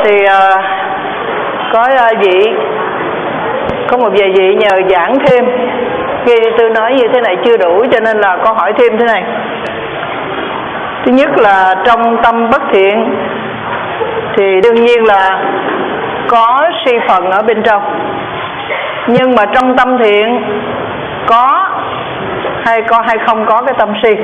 thì có một vài vị nhờ giảng thêm. Khi tôi nói như thế này chưa đủ, cho nên là con hỏi thêm thế này. Thứ nhất là trong tâm bất thiện thì đương nhiên là có si phần ở bên trong, nhưng mà trong tâm thiện có hay không có cái tâm si?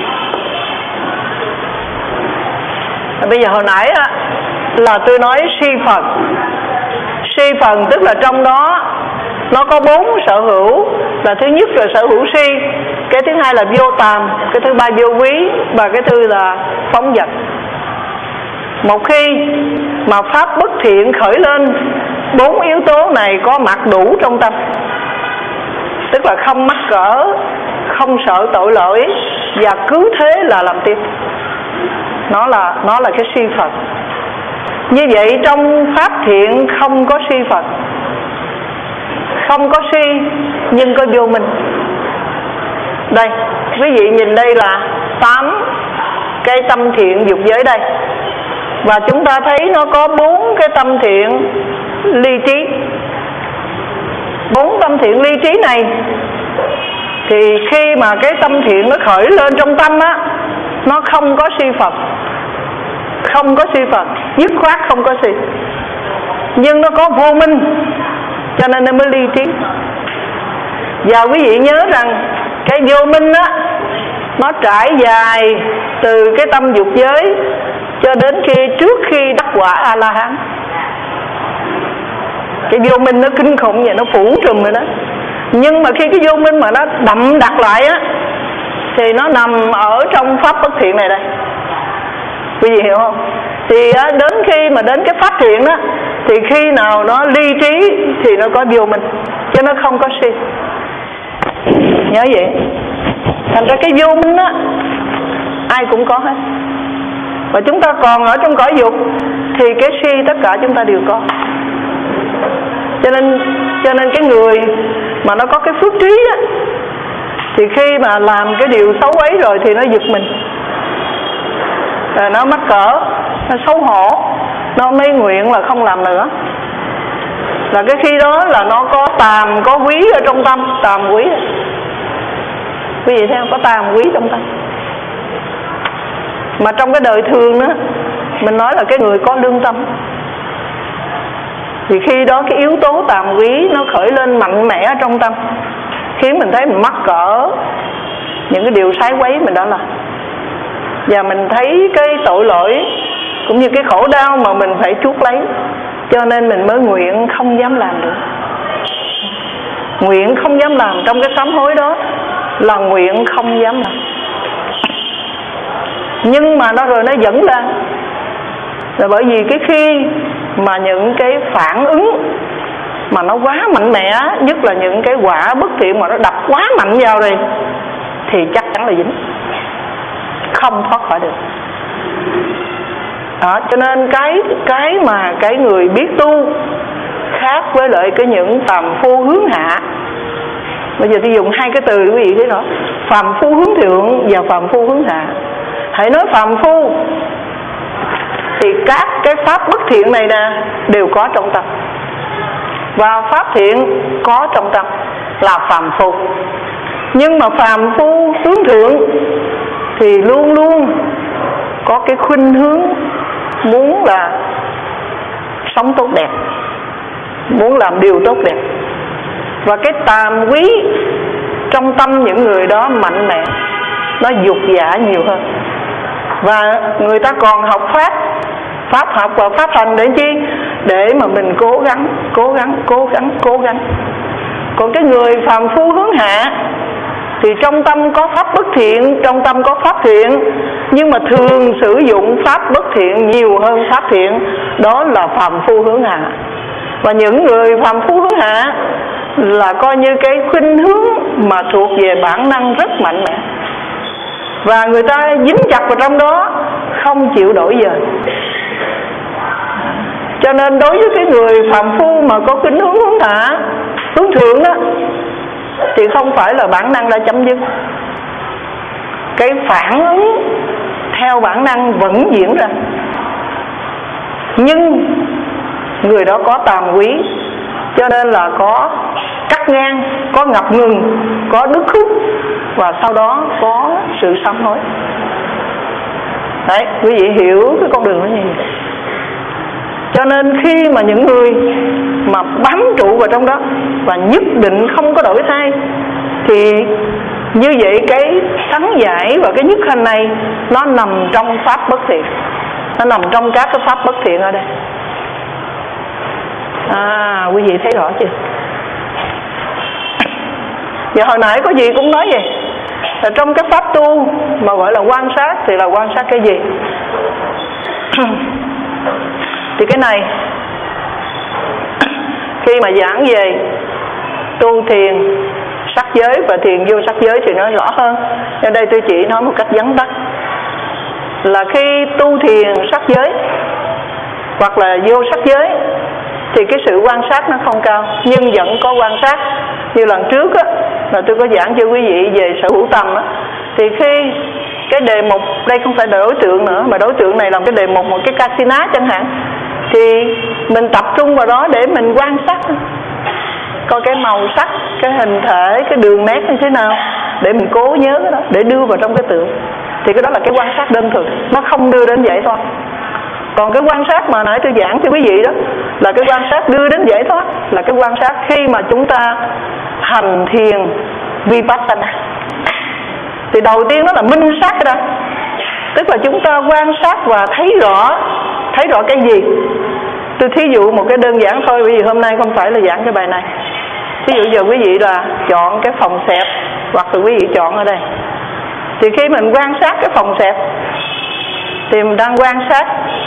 Bây giờ hồi nãy là tôi nói si phần. Si phần tức là trong đó nó có 4 sở hữu. Là thứ nhất là sở hữu si, cái thứ hai là vô tàm, cái thứ ba vô quý, và cái thứ là phóng dật. Một khi mà pháp bất thiện khởi lên, 4 yếu tố này có mặt đủ trong tâm, tức là không mắc cỡ, không sợ tội lỗi, và cứ thế là làm tiếp. Nó là cái si phần. Như vậy trong pháp thiện không có si phần, không có si nhưng có vô minh. Đây, quý vị nhìn đây là 8 cái tâm thiện dục giới đây. Và chúng ta thấy nó có 4 cái tâm thiện ly trí. 4 tâm thiện ly trí này thì khi mà cái tâm thiện nó khởi lên trong tâm á, nó không có si phần, không có si phần, dứt khoát không có si, nhưng nó có vô minh, cho nên nó mới ly trí. Và quý vị nhớ rằng cái vô minh á, nó trải dài từ cái tâm dục giới cho đến trước khi đắc quả A-la-hán. Cái vô minh nó kinh khủng vậy, nó phủ trùm rồi đó. Nhưng mà khi cái vô minh mà nó đậm đặc lại á, thì nó nằm ở trong pháp bất thiện này đây. Quý vị hiểu không? Thì đến khi mà đến cái pháp thiện đó, thì khi nào nó ly trí thì nó có vô minh, chứ nó không có si. Nhớ vậy. Thành ra cái vô minh á, ai cũng có hết. Và chúng ta còn ở trong cõi dục thì cái si tất cả chúng ta đều có. Cho nên cái người mà nó có cái phước trí á, thì khi mà làm cái điều xấu ấy rồi thì nó giật mình, rồi nó mắc cỡ, nó xấu hổ, nó mới nguyện là không làm nữa. Là cái khi đó là nó có tàm có quý ở trong tâm. Tàm quý, quý vị thấy không? Có tàm quý trong tâm. Mà trong cái đời thường đó, mình nói là cái người có lương tâm, thì khi đó cái yếu tố tàm quý nó khởi lên mạnh mẽ trong tâm, khiến mình thấy mình mắc cỡ những cái điều sai quấy mình đã làm. Và mình thấy cái tội lỗi cũng như cái khổ đau mà mình phải chuốc lấy, cho nên mình mới nguyện không dám làm được. Nguyện không dám làm, trong cái sám hối đó là nguyện không dám làm. Nhưng mà nó rồi nó dẫn ra. Là bởi vì cái khi mà những cái phản ứng mà nó quá mạnh mẽ, nhất là những cái quả bất thiện mà nó đập quá mạnh vào rồi, thì chắc chắn là dính, không thoát khỏi được. Đó, cho nên cái mà cái người biết tu khác với lại cái những phàm phu hướng hạ. Bây giờ tôi dùng 2 cái từ để quý vị thấy rõ: phàm phu hướng thượng và phàm phu hướng hạ. Hãy nói phàm phu thì các cái pháp bất thiện này nè đều có trong tâm, và pháp thiện có trong tâm, là phàm phu. Nhưng mà phàm phu hướng thượng thì luôn luôn có cái khuynh hướng muốn là sống tốt đẹp, muốn làm điều tốt đẹp. Và cái tàm quý trong tâm những người đó mạnh mẽ, nó dục giả nhiều hơn. Và người ta còn học pháp học và pháp hành để chi? Để mà mình cố gắng. Còn cái người phàm phu hướng hạ thì trong tâm có pháp bất thiện, trong tâm có pháp thiện, nhưng mà thường sử dụng pháp bất thiện nhiều hơn pháp thiện. Đó là phàm phu hướng hạ. Và những người phàm phu hướng hạ là coi như cái khuynh hướng mà thuộc về bản năng rất mạnh mẽ, và người ta dính chặt vào trong đó, không chịu đổi dời. Cho nên đối với cái người phàm phu mà có khuynh hướng hướng hạ, hướng thượng đó, thì không phải là bản năng đã chấm dứt. Cái phản ứng theo bản năng vẫn diễn ra. nhưng người đó có tàm quý, cho nên là có cắt ngang, có ngập ngừng, có đứt khúc, và sau đó có sự sám hối. Đấy, quý vị hiểu cái con đường đó như vậy. Cho nên khi mà những người mà bám trụ vào trong đó và nhất định không có đổi thay, thì như vậy cái thắng giải và cái nhất hành này nó nằm trong pháp bất thiện, nó nằm trong các cái pháp bất thiện ở đây. Quý vị thấy rõ chưa? Và hồi nãy có gì cũng nói vậy, là trong cái pháp tu mà gọi là quan sát thì là quan sát cái gì? Thì cái này khi mà giảng về tu thiền sắc giới và thiền vô sắc giới thì nói rõ hơn. Ở đây tôi chỉ nói một cách vắn tắt là khi tu thiền sắc giới hoặc là vô sắc giới thì cái sự quan sát nó không cao, nhưng vẫn có quan sát. Như lần trước á, là tôi có giảng cho quý vị về sở hữu tâm á, thì khi cái đề mục đây không phải là đối tượng nữa, mà đối tượng này làm cái đề mục một cái casino chẳng hạn, thì mình tập trung vào đó để mình quan sát coi cái màu sắc, cái hình thể, cái đường nét như thế nào, để mình cố nhớ cái đó để đưa vào trong cái tượng. Thì cái đó là cái quan sát đơn thuần, nó không đưa đến giải thoát. Còn cái quan sát mà nãy tôi giảng cho quý vị đó là cái quan sát đưa đến giải thoát, là cái quan sát khi mà chúng ta hành thiền Vipassana. Thì đầu tiên đó là minh sát cái đó, tức là chúng ta quan sát và thấy rõ cái gì. Tôi thí dụ một cái đơn giản thôi, bởi vì hôm nay không phải là giảng cái bài này. Ví dụ giờ quý vị là chọn cái phòng xẹp, hoặc là quý vị chọn ở đây, thì khi mình quan sát cái phòng xẹp thì mình đang quan sát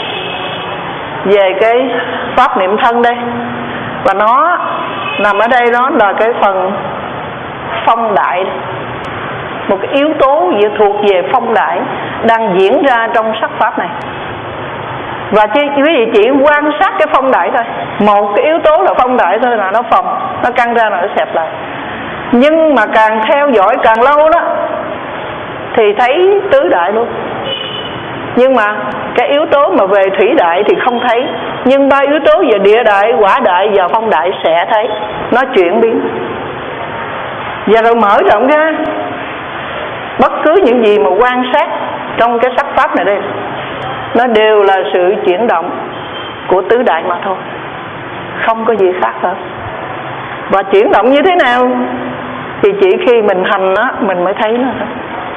về cái pháp niệm thân đây, và nó nằm ở đây, đó là cái phần phong đại, một cái yếu tố thuộc về phong đại đang diễn ra trong sắc pháp này. Và quý vị chỉ quan sát cái phong đại thôi, một cái yếu tố là phong đại thôi là nó phồng, nó căng ra là nó xẹp lại. Nhưng mà càng theo dõi càng lâu đó thì thấy tứ đại luôn. Nhưng mà cái yếu tố mà về thủy đại thì không thấy, nhưng ba yếu tố về địa đại, hỏa đại và phong đại sẽ thấy. Nó chuyển biến và rồi mở rộng ra. Bất cứ những gì mà quan sát trong cái sắc pháp này đây, nó đều là sự chuyển động của tứ đại mà thôi, không có gì khác hết. Và chuyển động như thế nào thì chỉ khi mình hành á, mình mới thấy nó thôi.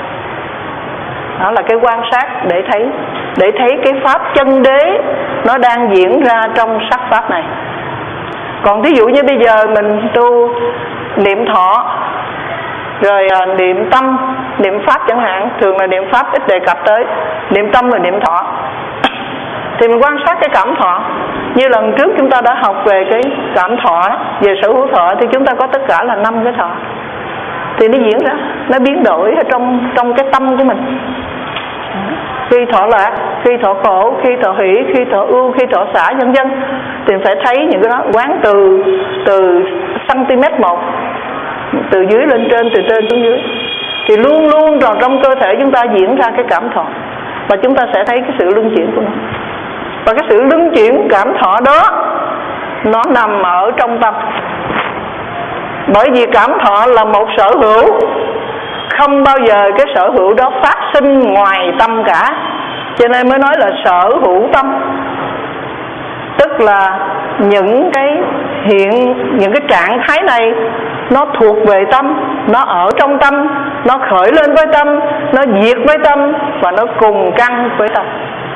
Đó là cái quan sát để thấy cái pháp chân đế nó đang diễn ra trong sắc pháp này. Còn ví dụ như bây giờ mình tu niệm thọ, rồi niệm tâm, niệm pháp chẳng hạn, thường là niệm pháp ít đề cập tới, niệm tâm và niệm thọ. Thì mình quan sát cái cảm thọ. Như lần trước chúng ta đã học về cái cảm thọ, về sở hữu thọ, thì chúng ta có tất cả là 5 cái thọ. Thì nó diễn ra, nó biến đổi ở trong cái tâm của mình. Khi thọ lạc, khi thọ khổ, khi thọ hỷ, khi thọ ưu, khi thọ xả, vân vân. Thì phải thấy những cái đó quán từ cm 1, từ dưới lên trên, từ trên xuống dưới. Thì luôn luôn rồi trong cơ thể chúng ta diễn ra cái cảm thọ, và chúng ta sẽ thấy cái sự luân chuyển của nó. Và cái sự luân chuyển cảm thọ đó nó nằm ở trong tâm. Bởi vì cảm thọ là một sở hữu, không bao giờ cái sở hữu đó phát sinh ngoài tâm cả, cho nên mới nói là sở hữu tâm. Tức là những cái trạng thái này nó thuộc về tâm, nó ở trong tâm, nó khởi lên với tâm, nó diệt với tâm, và nó cùng căn với tâm.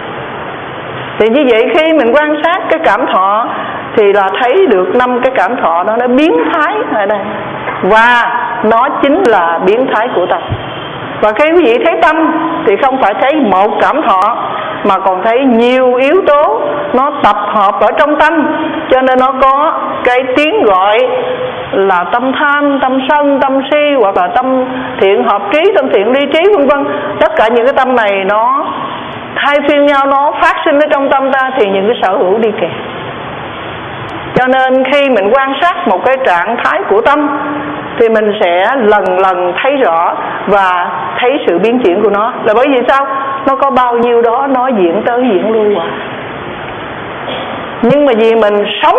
Thì như vậy khi mình quan sát cái cảm thọ thì là thấy được 5 cái cảm thọ đó nó biến thái ở đây, và nó chính là biến thái của tâm. Và khi quý vị thấy tâm thì không phải thấy một cảm thọ, mà còn thấy nhiều yếu tố nó tập hợp ở trong tâm, cho nên nó có cái tiếng gọi là tâm tham, tâm sân, tâm si, hoặc là tâm thiện hợp trí, tâm thiện ly trí, vân vân. Tất cả những cái tâm này nó thay phiên nhau, nó phát sinh ở trong tâm ta, thì những cái sở hữu đi kèm. Cho nên khi mình quan sát một cái trạng thái của tâm thì mình sẽ lần lần thấy rõ và thấy sự biến chuyển của nó. Là bởi vì sao? Nó có bao nhiêu đó nó diễn tới diễn lui hoài. Nhưng mà vì mình sống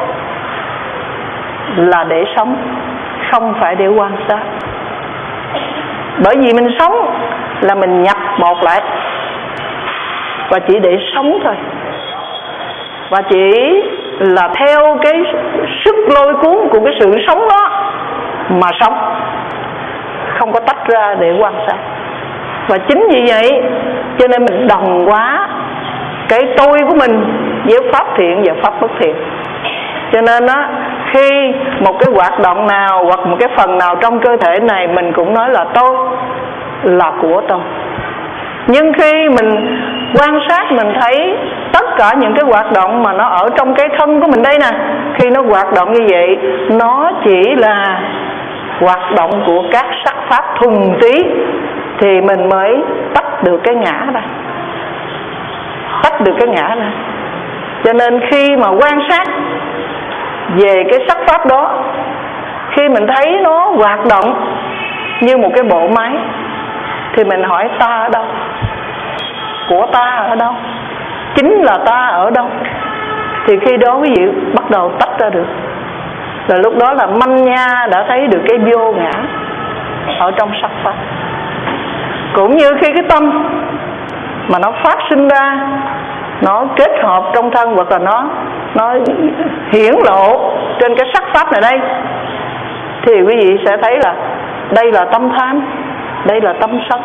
là để sống, không phải để quan sát. Bởi vì mình sống là mình nhập một lại, và chỉ để sống thôi, và chỉ là theo cái sức lôi cuốn của cái sự sống đó mà sống, không có tách ra để quan sát. Và chính vì vậy cho nên mình đồng hóa cái tôi của mình với pháp thiện và pháp bất thiện. Cho nên á, khi một cái hoạt động nào hoặc một cái phần nào trong cơ thể này mình cũng nói là tôi, là của tôi. Nhưng khi mình quan sát, mình thấy tất cả những cái hoạt động mà nó ở trong cái thân của mình đây nè, khi nó hoạt động như vậy, nó chỉ là hoạt động của các sắc pháp thuần túy, thì mình mới tách được cái ngã ra, tách được cái ngã ra. Cho nên khi mà quan sát về cái sắc pháp đó, khi mình thấy nó hoạt động như một cái bộ máy, thì mình hỏi ta ở đâu, của ta ở đâu, chính là ta ở đâu. Thì khi đó quý vị bắt đầu tách ra được. Rồi lúc đó là manh nha đã thấy được cái vô ngã ở trong sắc pháp. Cũng như khi cái tâm mà nó phát sinh ra, nó kết hợp trong thân, hoặc là nó hiển lộ trên cái sắc pháp này đây, thì quý vị sẽ thấy là đây là tâm tham, đây là tâm sân,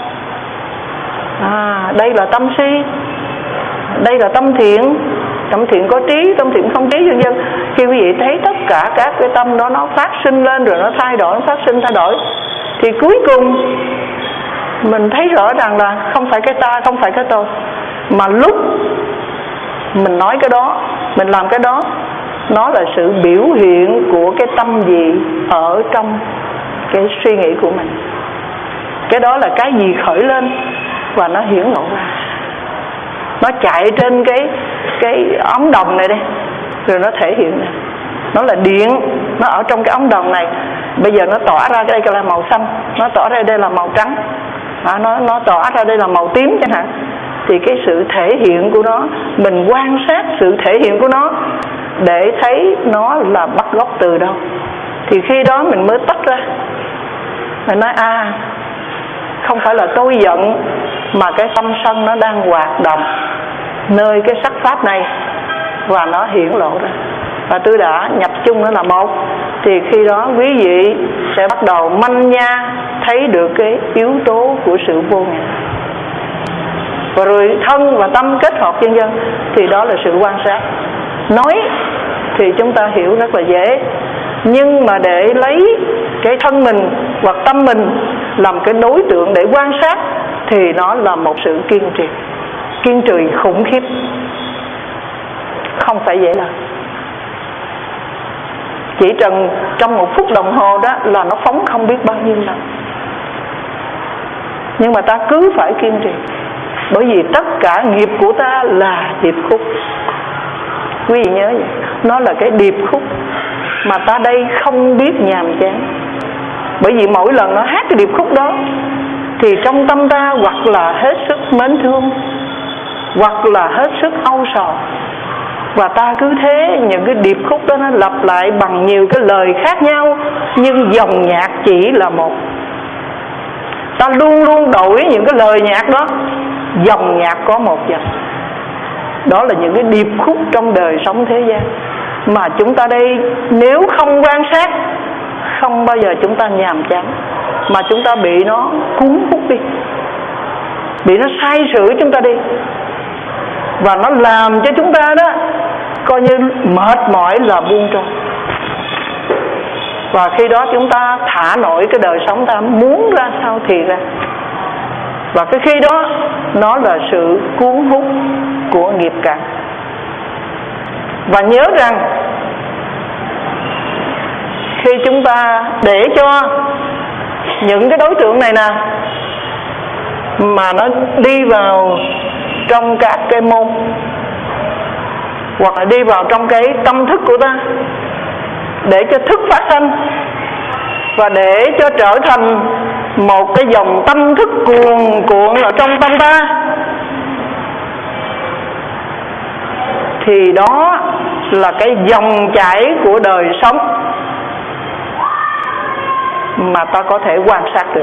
đây là tâm si, đây là tâm thiện. Tâm thiện có trí, tâm thiện không trí, vân vân. Khi quý vị thấy tất cả các cái tâm đó nó phát sinh lên, rồi nó thay đổi, nó phát sinh thay đổi, thì cuối cùng mình thấy rõ ràng là không phải cái ta, không phải cái tôi. Mà lúc mình nói cái đó, mình làm cái đó, nó là sự biểu hiện của cái tâm gì ở trong cái suy nghĩ của mình. Cái đó là cái gì khởi lên và nó hiển lộ ra. Nó chạy trên cái ống đồng này đây, rồi nó thể hiện ra. Nó là điện, nó ở trong cái ống đồng này. Bây giờ nó tỏa ra đây là màu xanh, nó tỏa ra đây là màu trắng, nó tỏa ra đây là màu tím chẳng hạn. Thì cái sự thể hiện của nó, mình quan sát sự thể hiện của nó để thấy nó là bắt gốc từ đâu. Thì khi đó mình mới tách ra, mình nói không phải là tôi giận, mà cái tâm sân nó đang hoạt động nơi cái sắc pháp này, và nó hiển lộ ra. Và tôi đã nhập chung nó là một. Thì khi đó quý vị sẽ bắt đầu manh nha thấy được cái yếu tố của sự vô ngã. Và rồi thân và tâm kết hợp vân vân, thì đó là sự quan sát. Nói thì chúng ta hiểu rất là dễ, nhưng mà để lấy cái thân mình hoặc tâm mình làm cái đối tượng để quan sát, thì nó là một sự kiên trì khủng khiếp, không phải dễ làm. Chỉ trong một phút đồng hồ đó là nó phóng không biết bao nhiêu lần. Nhưng mà ta cứ phải kiên trì, bởi vì tất cả nghiệp của ta là điệp khúc. Quý vị nhớ vậy, nó là cái điệp khúc mà ta đây không biết nhàm chán. Bởi vì mỗi lần nó hát cái điệp khúc đó, thì trong tâm ta hoặc là hết sức mến thương, hoặc là hết sức âu sầu. Và ta cứ thế, những cái điệp khúc đó nó lặp lại bằng nhiều cái lời khác nhau, nhưng dòng nhạc chỉ là một. Ta luôn luôn đổi những cái lời nhạc đó, dòng nhạc có một dòng. Đó là những cái điệp khúc trong đời sống thế gian mà chúng ta đây nếu không quan sát, không bao giờ chúng ta nhàm chán, mà chúng ta bị nó cuốn hút đi, bị nó sai sử chúng ta đi, và nó làm cho chúng ta đó coi như mệt mỏi là buông trôi. Và khi đó chúng ta thả nổi cái đời sống ta muốn ra sao thì ra. Và cái khi đó nó là sự cuốn hút của nghiệp cảm. Và nhớ rằng khi chúng ta để cho những cái đối tượng này nè mà nó đi vào trong các cái môn, hoặc là đi vào trong cái tâm thức của ta, để cho thức phát sanh, và để cho trở thành một cái dòng tâm thức cuồn cuộn ở trong tâm ta, thì đó là cái dòng chảy của đời sống mà ta có thể quan sát được.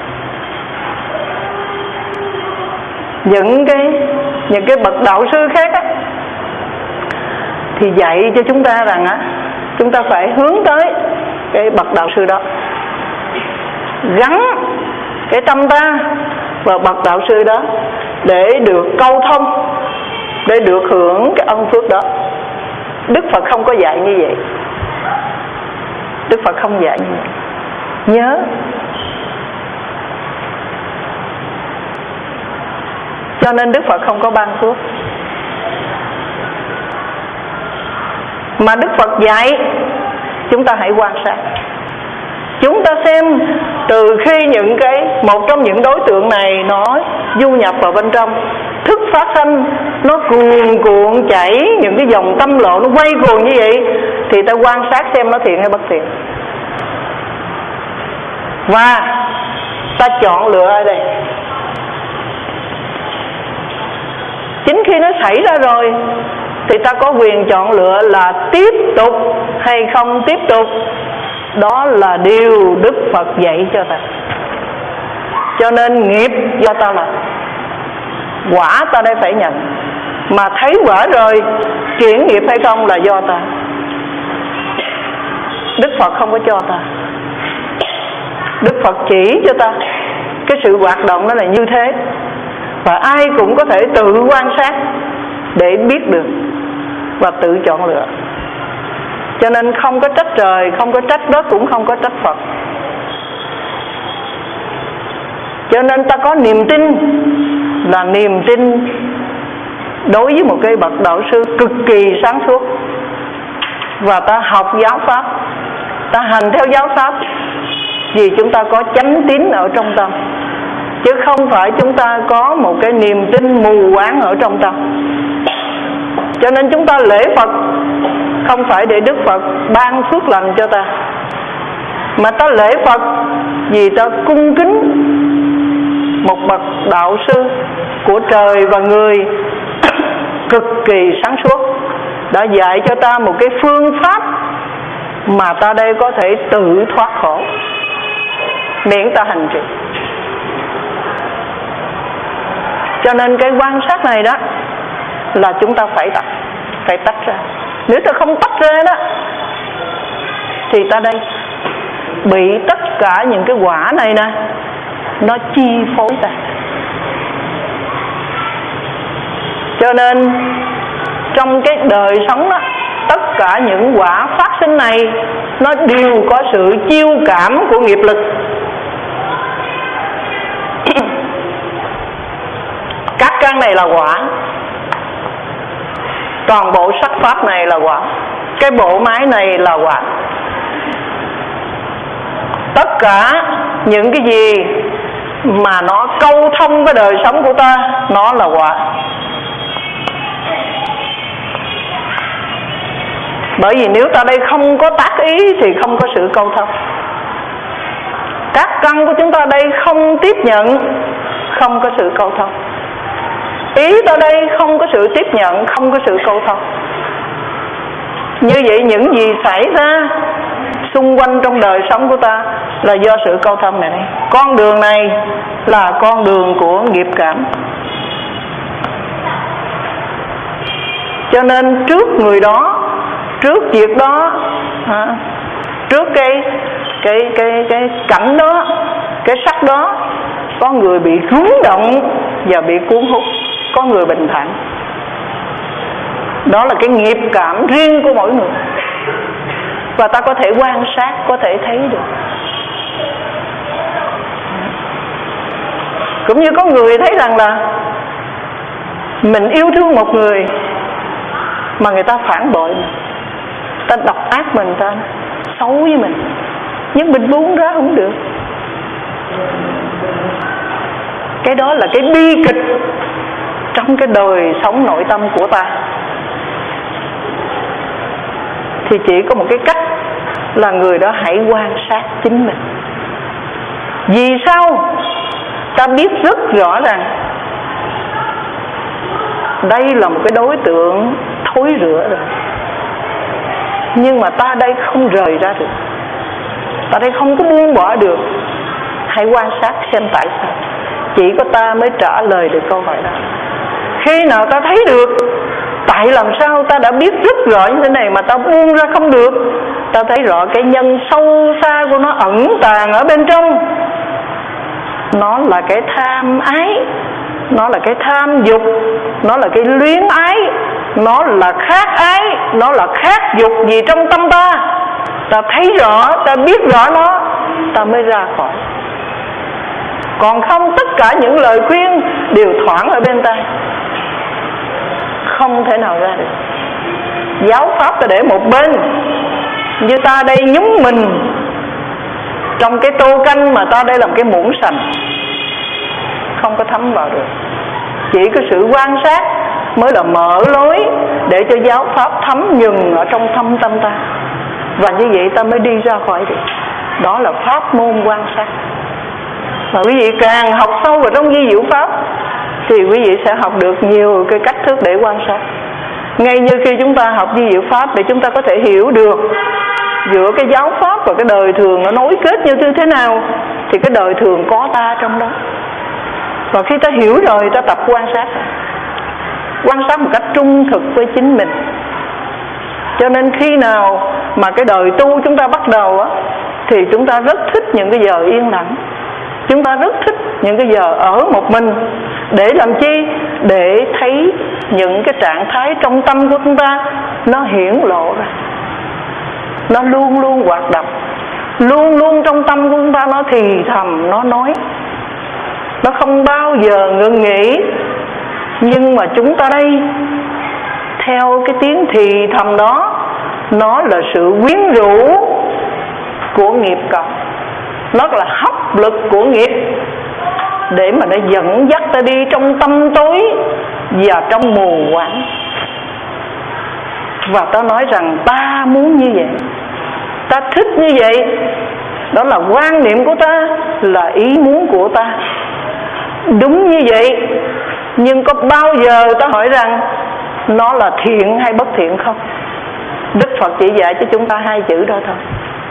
Những cái bậc đạo sư khác á, thì dạy cho chúng ta rằng á, chúng ta phải hướng tới cái bậc đạo sư đó, gắn cái tâm ta vào bậc đạo sư đó để được câu thông, để được hưởng cái ân phước đó. Đức Phật không có dạy như vậy. Đức Phật không dạy như vậy. Nhớ, cho nên Đức Phật không có ban phước. Mà Đức Phật dạy chúng ta hãy quan sát. Chúng ta xem từ khi một trong những đối tượng này nó du nhập vào bên trong, thức phát sanh, nó cuồn cuộn chảy, những cái dòng tâm lộ nó quay cuồng như vậy, thì ta quan sát xem nó thiện hay bất thiện. Và ta chọn lựa ở đây. Chính khi nó xảy ra rồi thì ta có quyền chọn lựa là tiếp tục hay không tiếp tục. Đó là điều Đức Phật dạy cho ta. Cho nên nghiệp do ta làm, quả ta đây phải nhận. Mà thấy quả rồi, chuyển nghiệp hay không là do ta. Đức Phật không có cho ta. Đức Phật chỉ cho ta cái sự hoạt động đó là như thế. Và ai cũng có thể tự quan sát để biết được và tự chọn lựa. Cho nên không có trách trời, không có trách đất, cũng không có trách Phật. Cho nên ta có niềm tin là niềm tin đối với một cái bậc đạo sư cực kỳ sáng suốt. Và ta học giáo pháp, ta hành theo giáo pháp vì chúng ta có chánh tín ở trong tâm, chứ không phải chúng ta có một cái niềm tin mù quáng ở trong tâm. Cho nên chúng ta lễ Phật không phải để Đức Phật ban phước lành cho ta, mà ta lễ Phật vì ta cung kính một bậc đạo sư của trời và người cực kỳ sáng suốt, đã dạy cho ta một cái phương pháp mà ta đây có thể tự thoát khổ, miễn ta hành trì. Cho nên cái quan sát này đó là chúng ta phải tách ra. Nếu ta không tách ra đó thì ta đây bị tất cả những cái quả này nè nó chi phối ta. Cho nên trong cái đời sống đó, tất cả những quả phát sinh này nó đều có sự chiêu cảm của nghiệp lực. Các căn này là quả, toàn bộ sắc pháp này là quả, cái bộ máy này là quả. Tất cả những cái gì mà nó câu thông với đời sống của ta, nó là quả. Bởi vì nếu ta đây không có tác ý thì không có sự câu thông. Các căn của chúng ta đây không tiếp nhận, không có sự câu thông. Ý ta đây không có sự tiếp nhận, không có sự câu thông. Như vậy những gì xảy ra xung quanh trong đời sống của ta là do sự câu thông này. Con đường này là con đường của nghiệp cảm. Cho nên trước người đó, trước việc đó, trước cái cảnh đó, cái sắc đó, có người bị rúng động và bị cuốn hút, có người bình thản. Đó là cái nghiệp cảm riêng của mỗi người, và ta có thể quan sát, có thể thấy được. Cũng như có người thấy rằng là mình yêu thương một người mà người ta phản bội mình, ta độc ác mình, ta xấu với mình, nhưng mình buông ra không được. Cái đó là cái bi kịch trong cái đời sống nội tâm của ta. Thì chỉ có một cái cách là người đó hãy quan sát chính mình. Vì sao? Ta biết rất rõ ràng đây là một cái đối tượng thối rữa rồi. Nhưng mà ta đây không rời ra được, ta đây không có buông bỏ được. Hãy quan sát xem tại sao. Chỉ có ta mới trả lời được câu hỏi đó. Khi nào ta thấy được tại làm sao ta đã biết rất rõ như thế này mà ta buông ra không được, ta thấy rõ cái nhân sâu xa của nó ẩn tàng ở bên trong. Nó là cái tham ái, nó là cái tham dục, nó là cái luyến ái, nó là khát ái, nó là khát dục gì trong tâm ta. Ta thấy rõ, ta biết rõ nó, ta mới ra khỏi. Còn không, tất cả những lời khuyên đều thoảng ở bên ta, không thể nào ra được. Giáo pháp ta để một bên, như ta đây nhúng mình trong cái tô canh mà ta đây làm cái muỗng sành, không có thấm vào được. Chỉ có sự quan sát mới là mở lối để cho giáo pháp thấm nhuần ở trong thâm tâm ta. Và như vậy ta mới đi ra khỏi được. Đó là pháp môn quan sát. Mà quý vị càng học sâu vào trong vi diệu pháp thì quý vị sẽ học được nhiều cái cách thức để quan sát. Ngay như khi chúng ta học vi diệu pháp để chúng ta có thể hiểu được giữa cái giáo pháp và cái đời thường nó nối kết như thế nào, thì cái đời thường có ta trong đó. Và khi ta hiểu rồi, ta tập quan sát một cách trung thực với chính mình. Cho nên khi nào mà cái đời tu chúng ta bắt đầu á, thì chúng ta rất thích những cái giờ yên lặng. Chúng ta rất thích những cái giờ ở một mình. Để làm chi? Để thấy những cái trạng thái trong tâm của chúng ta nó hiển lộ ra. Nó luôn luôn hoạt động, luôn luôn trong tâm của chúng ta nó thì thầm, nó nói. Nó không bao giờ ngừng nghỉ. Nhưng mà chúng ta đây, theo cái tiếng thì thầm đó, nó là sự quyến rũ của nghiệp cộng, nó là hấp lực của nghiệp, để mà nó dẫn dắt ta đi trong tâm tối và trong mù quáng. Và ta nói rằng ta muốn như vậy, ta thích như vậy, đó là quan niệm của ta, là ý muốn của ta. Đúng như vậy, nhưng có bao giờ ta hỏi rằng nó là thiện hay bất thiện không? Đức Phật chỉ dạy cho chúng ta hai chữ đó thôi.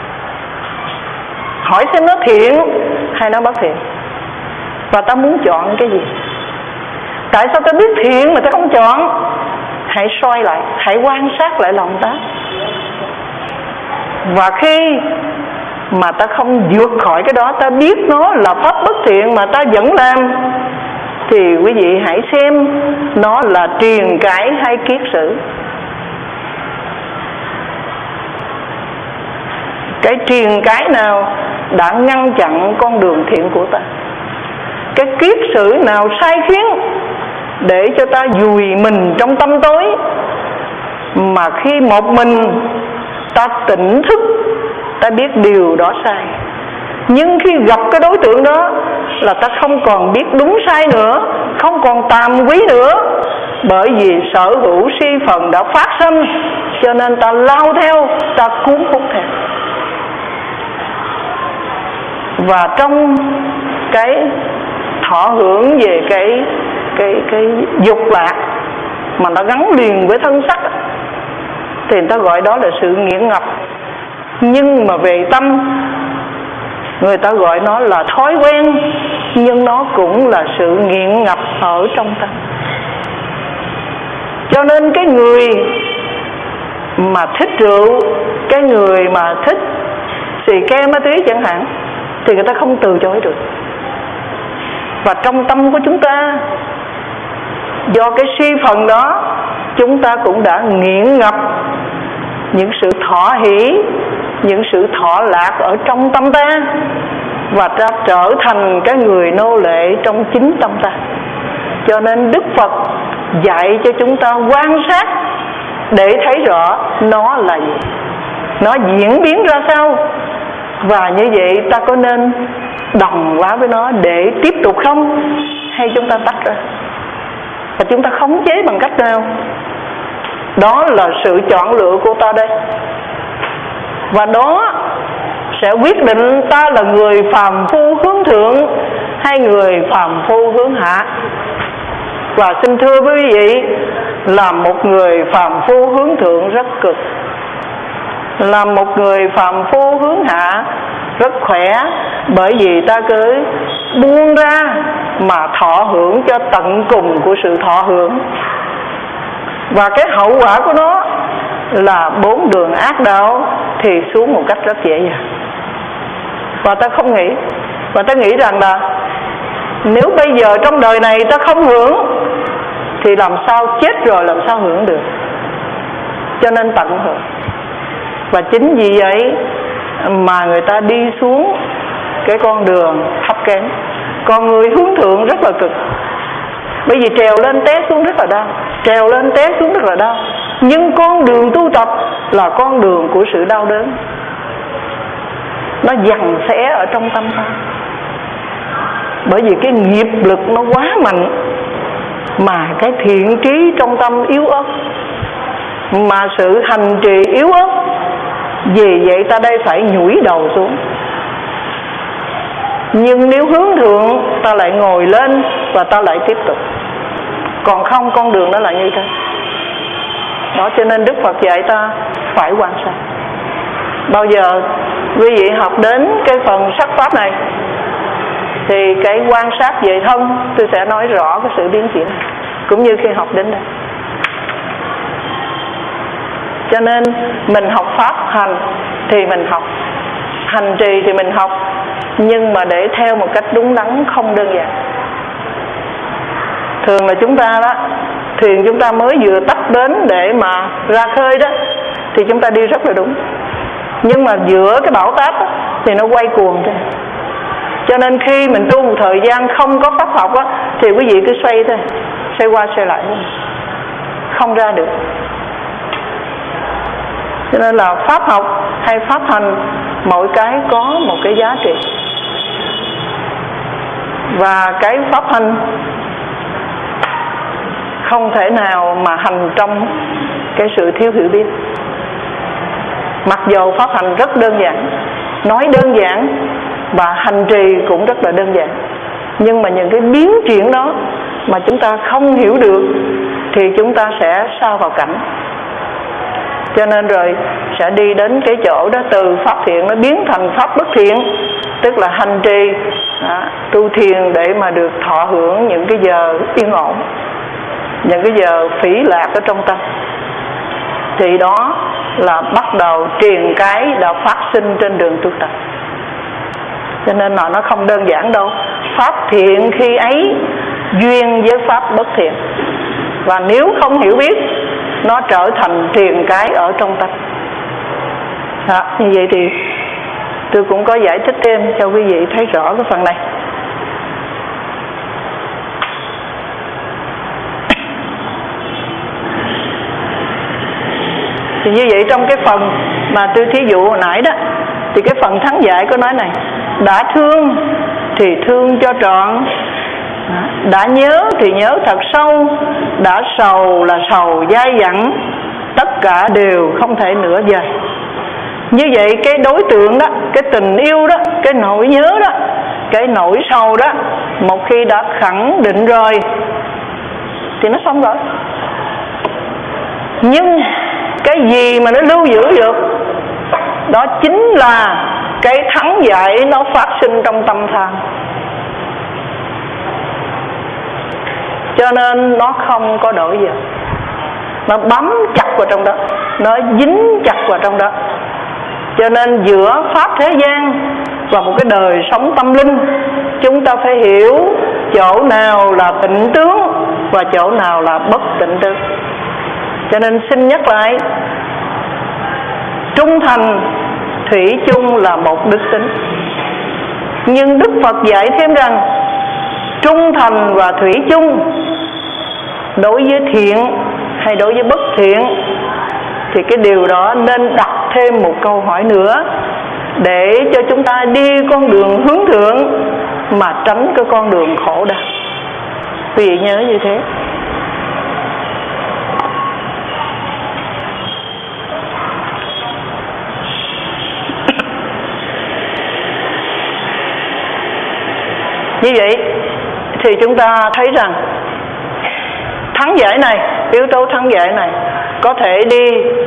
Hỏi xem nó thiện hay nó bất thiện, và ta muốn chọn cái gì? Tại sao ta biết thiện mà ta không chọn? Hãy soi lại, hãy quan sát lại lòng ta. Và khi mà ta không vượt khỏi cái đó, ta biết nó là pháp bất thiện mà ta vẫn làm, thì quý vị hãy xem nó là truyền cải hay kiết sử. Cái truyền cải nào đã ngăn chặn con đường thiện của ta? Cái kiết sử nào sai khiến để cho ta vùi mình trong tâm tối, mà khi một mình ta tỉnh thức, ta biết điều đó sai. Nhưng khi gặp cái đối tượng đó là ta không còn biết đúng sai nữa, không còn tàm quý nữa, bởi vì sở hữu si phần đã phát sinh, cho nên ta lao theo, ta cuốn hút theo. Và trong cái thọ hưởng về cái dục lạc mà nó gắn liền với thân sắc, thì người ta gọi đó là sự nghiện ngập. Nhưng mà về tâm, người ta gọi nó là thói quen, nhưng nó cũng là sự nghiện ngập ở trong tâm. Cho nên cái người mà thích rượu, cái người mà thích xì ke ma túy chẳng hạn, thì người ta không từ chối được. Và trong tâm của chúng ta, do cái si phần đó, chúng ta cũng đã nghiện ngập những sự thọ hỷ, những sự thọ lạc ở trong tâm ta, và ta trở thành cái người nô lệ trong chính tâm ta. Cho nên Đức Phật dạy cho chúng ta quan sát để thấy rõ nó là gì, nó diễn biến ra sao, và như vậy ta có nên đồng hóa với nó để tiếp tục không, hay chúng ta tách ra? Và chúng ta khống chế bằng cách nào? Đó là sự chọn lựa của ta đây. Và đó sẽ quyết định ta là người phàm phu hướng thượng hay người phàm phu hướng hạ. Và xin thưa với quý vị, là một người phàm phu hướng thượng rất cực. là một người phàm phu hướng hạ rất khỏe, bởi vì ta cứ buông ra mà thọ hưởng cho tận cùng của sự thọ hưởng. Và cái hậu quả của nó là 4 đường ác đạo thì xuống một cách rất dễ dàng. Và ta không nghĩ, và ta nghĩ rằng là nếu bây giờ trong đời này ta không hưởng thì làm sao chết rồi làm sao hưởng được, cho nên tận hưởng. Và chính vì vậy mà người ta đi xuống cái con đường thấp kém. Còn người hướng thượng rất là cực, bởi vì trèo lên té xuống rất là đau, trèo lên té xuống rất là đau. Nhưng con đường tu tập là con đường của sự đau đớn, nó giằng xé ở trong tâm ta. Bởi vì cái nghiệp lực nó quá mạnh, mà cái thiện trí trong tâm yếu ớt, mà sự hành trì yếu ớt. Vì vậy ta đây phải nhủi đầu xuống. Nhưng nếu hướng thượng ta lại ngồi lên và ta lại tiếp tục. Còn không, con đường nó là như thế. Đó, cho nên Đức Phật dạy ta phải quan sát. Bao giờ quý vị học đến cái phần sắc pháp này thì cái quan sát về thân tôi sẽ nói rõ cái sự biến chuyển, cũng như khi học đến đây. Cho nên mình học pháp hành thì mình học, hành trì thì mình học, nhưng mà để theo một cách đúng đắn không đơn giản. Thường là chúng ta đó, thuyền chúng ta mới vừa tách bến để mà ra khơi đó thì chúng ta đi rất là đúng. Nhưng mà giữa cái bão táp đó, thì nó quay cuồng thôi. Cho nên khi mình tu một thời gian không có pháp học đó, thì quý vị cứ xoay thôi, xoay qua xoay lại thôi, không ra được. Cho nên là pháp học hay pháp hành, mỗi cái có một cái giá trị. Và cái pháp hành không thể nào mà hành trong cái sự thiếu hiểu biết. Mặc dù pháp hành rất đơn giản, nói đơn giản, và hành trì cũng rất là đơn giản, nhưng mà những cái biến chuyển đó mà chúng ta không hiểu được thì chúng ta sẽ sa vào cảnh. Cho nên rồi sẽ đi đến cái chỗ đó, từ pháp thiện nó biến thành pháp bất thiện, tức là hành trì tu thiền để mà được thọ hưởng những cái giờ yên ổn, những cái giờ phỉ lạc ở trong tâm. Thì đó là bắt đầu truyền cái đã phát sinh trên đường tu tập. Cho nên là nó không đơn giản đâu. Pháp thiện khi ấy duyên với pháp bất thiện, và nếu không hiểu biết nó trở thành truyền cái ở trong tâm. Như vậy thì tôi cũng có giải thích thêm cho quý vị thấy rõ cái phần này. Thì như vậy trong cái phần mà tôi thí dụ hồi nãy đó, thì cái phần thắng giải có nói này: đã thương thì thương cho trọn, đã nhớ thì nhớ thật sâu, đã sầu là sầu dai dẳng, tất cả đều không thể nữa dời. Như vậy cái đối tượng đó, cái tình yêu đó, cái nỗi nhớ đó, cái nỗi sầu đó, một khi đã khẳng định rồi thì nó xong rồi. Nhưng cái gì mà nó lưu giữ được, đó chính là cái thắng giải nó phát sinh trong tâm tham. Cho nên nó không có đổi gì, nó bám chặt vào trong đó, nó dính chặt vào trong đó. Cho nên giữa pháp thế gian và một cái đời sống tâm linh, chúng ta phải hiểu chỗ nào là tịnh tướng và chỗ nào là bất tịnh tướng. Cho nên xin nhắc lại, trung thành thủy chung là một đức tính. Nhưng Đức Phật dạy thêm rằng trung thành và thủy chung đối với thiện hay đối với bất thiện thì cái điều đó nên đặt thêm một câu hỏi nữa, để cho chúng ta đi con đường hướng thượng mà tránh cái con đường khổ đau. Quý vị nhớ như thế. Như vậy thì chúng ta thấy rằng thắng giải này, yếu tố thắng giải này có thể đi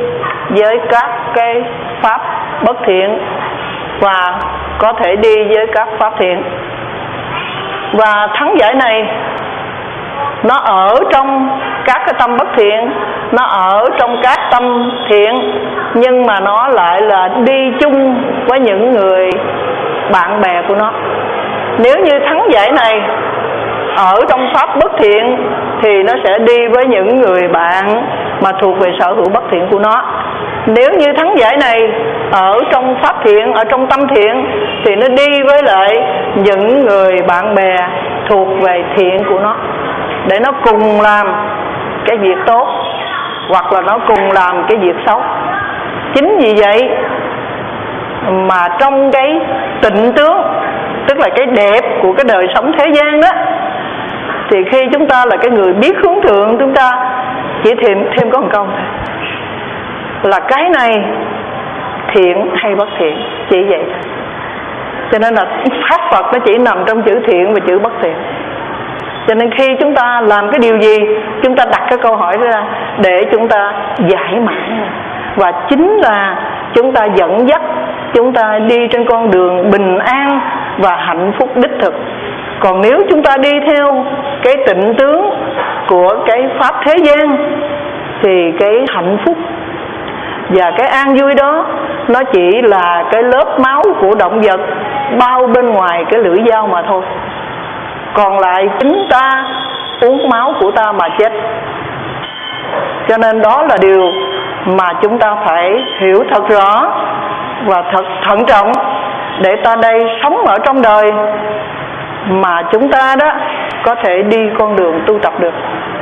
với các cái pháp bất thiện và có thể đi với các pháp thiện. Và thắng giải này nó ở trong các cái tâm bất thiện, nó ở trong các tâm thiện, nhưng mà nó lại là đi chung với những người bạn bè của nó. Nếu như thắng giải này ở trong pháp bất thiện thì nó sẽ đi với những người bạn mà thuộc về sở hữu bất thiện của nó. Nếu như thắng giải này ở trong pháp thiện, ở trong tâm thiện thì nó đi với lại những người bạn bè thuộc về thiện của nó, để nó cùng làm cái việc tốt hoặc là nó cùng làm cái việc xấu. Chính vì vậy mà trong cái tịnh tướng, tức là cái đẹp của cái đời sống thế gian đó, thì khi chúng ta là cái người biết hướng thượng, chúng ta chỉ thêm có một câu thôi, là cái này thiện hay bất thiện, chỉ vậy. Cho nên là pháp Phật nó chỉ nằm trong chữ thiện và chữ bất thiện. Cho nên khi chúng ta làm cái điều gì, chúng ta đặt cái câu hỏi ra để chúng ta giải mã, và chính là chúng ta dẫn dắt chúng ta đi trên con đường bình an và hạnh phúc đích thực. Còn nếu chúng ta đi theo cái tịnh tướng của cái pháp thế gian thì cái hạnh phúc và cái an vui đó nó chỉ là cái lớp máu của động vật bao bên ngoài cái lưỡi dao mà thôi. Còn lại chính ta uống máu của ta mà chết. Cho nên đó là điều mà chúng ta phải hiểu thật rõ và thật thận trọng để ta đây sống ở trong đời mà chúng ta đó có thể đi con đường tu tập được.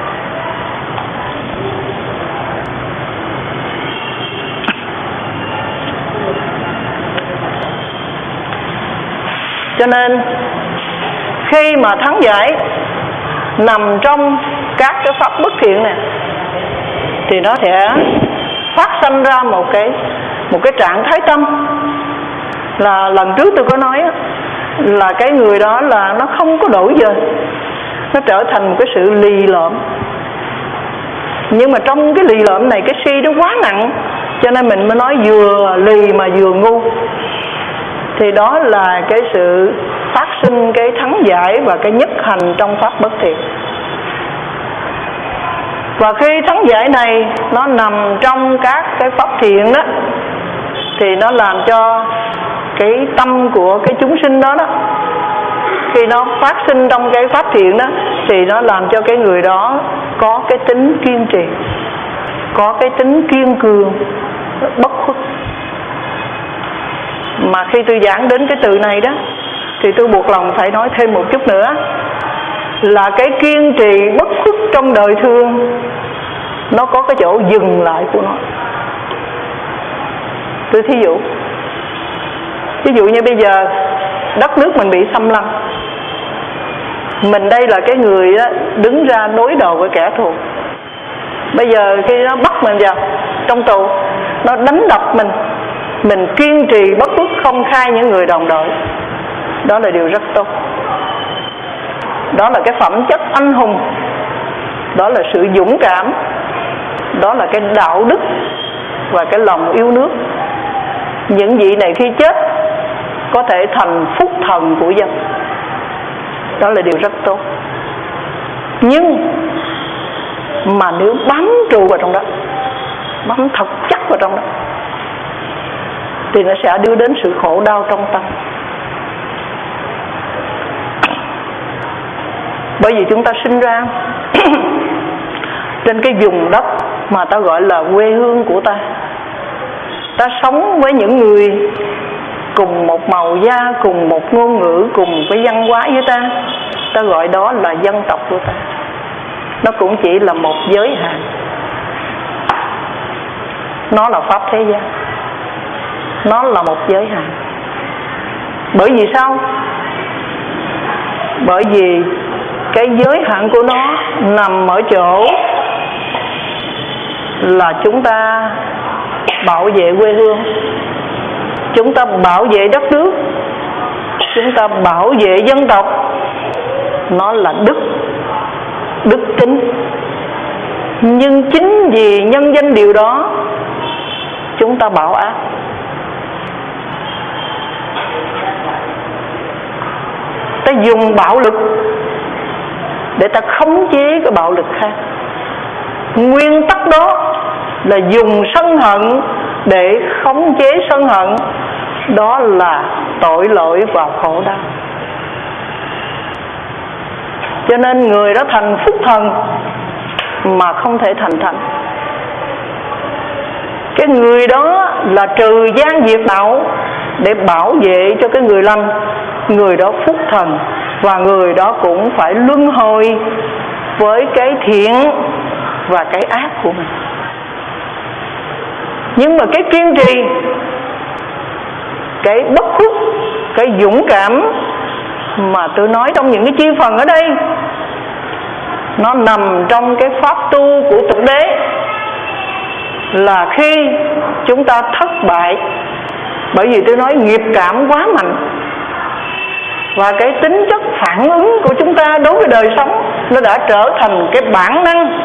Cho nên khi mà thắng giải nằm trong các cái pháp bất thiện này thì nó sẽ phát sanh ra một cái trạng thái tâm, là lần trước tôi có nói là cái người đó là nó không có đổi dời, nó trở thành một cái sự lì lợm. Nhưng mà trong cái lì lợm này cái si nó quá nặng, cho nên mình mới nói vừa lì mà vừa ngu. Thì đó là cái sự phát sinh cái thắng giải và cái nhất hành trong pháp bất thiện. Và khi thắng giải này nó nằm trong các cái pháp thiện đó thì nó làm cho cái tâm của cái chúng sinh đó khi nó phát sinh trong cái pháp thiện đó thì nó làm cho cái người đó có cái tính kiên trì, có cái tính kiên cường, bất khuất. Mà khi tôi giảng đến cái từ này đó thì tôi buộc lòng phải nói thêm một chút nữa, là cái kiên trì bất khuất trong đời thương nó có cái chỗ dừng lại của nó. Tôi thí dụ, ví dụ như bây giờ đất nước mình bị xâm lăng, mình đây là cái người đó đứng ra đối đầu với kẻ thù. Bây giờ khi nó bắt mình vào trong tù, nó đánh đập mình kiên trì bất khuất không khai những người đồng đội, đó là điều rất tốt. Đó là cái phẩm chất anh hùng, đó là sự dũng cảm, đó là cái đạo đức và cái lòng yêu nước. Những vị này khi chết có thể thành phúc thần của dân, đó là điều rất tốt. Nhưng mà nếu bám trụ vào trong đó, bám thật chắc vào trong đó, thì nó sẽ đưa đến sự khổ đau trong tâm. Bởi vì chúng ta sinh ra trên cái vùng đất mà ta gọi là quê hương của ta, ta sống với những người cùng một màu da, cùng một ngôn ngữ, cùng cái văn hóa với ta, ta gọi đó là dân tộc của ta. Nó cũng chỉ là một giới hạn, nó là pháp thế gian, nó là một giới hạn. Bởi vì sao? Bởi vì cái giới hạn của nó nằm ở chỗ là chúng ta bảo vệ quê hương, chúng ta bảo vệ đất nước, chúng ta bảo vệ dân tộc. Nó là đức tính. Nhưng chính vì nhân danh điều đó chúng ta bảo ác. Ta dùng bạo lực để ta khống chế cái bạo lực khác. Nguyên tắc đó là dùng sân hận để khống chế sân hận. Đó là tội lỗi và khổ đau. Cho nên người đó thành phúc thần mà không thể thành thánh. Cái người đó là trừ gian diệt đạo để bảo vệ cho cái người lành. Người đó phúc thần, và người đó cũng phải luân hồi với cái thiện và cái ác của mình. Nhưng mà cái kiên trì, cái bất khuất, cái dũng cảm mà tôi nói trong những cái chi phần ở đây, nó nằm trong cái pháp tu của thực đế. Là khi chúng ta thất bại, bởi vì tôi nói nghiệp cảm quá mạnh, và cái tính chất phản ứng của chúng ta đối với đời sống nó đã trở thành cái bản năng,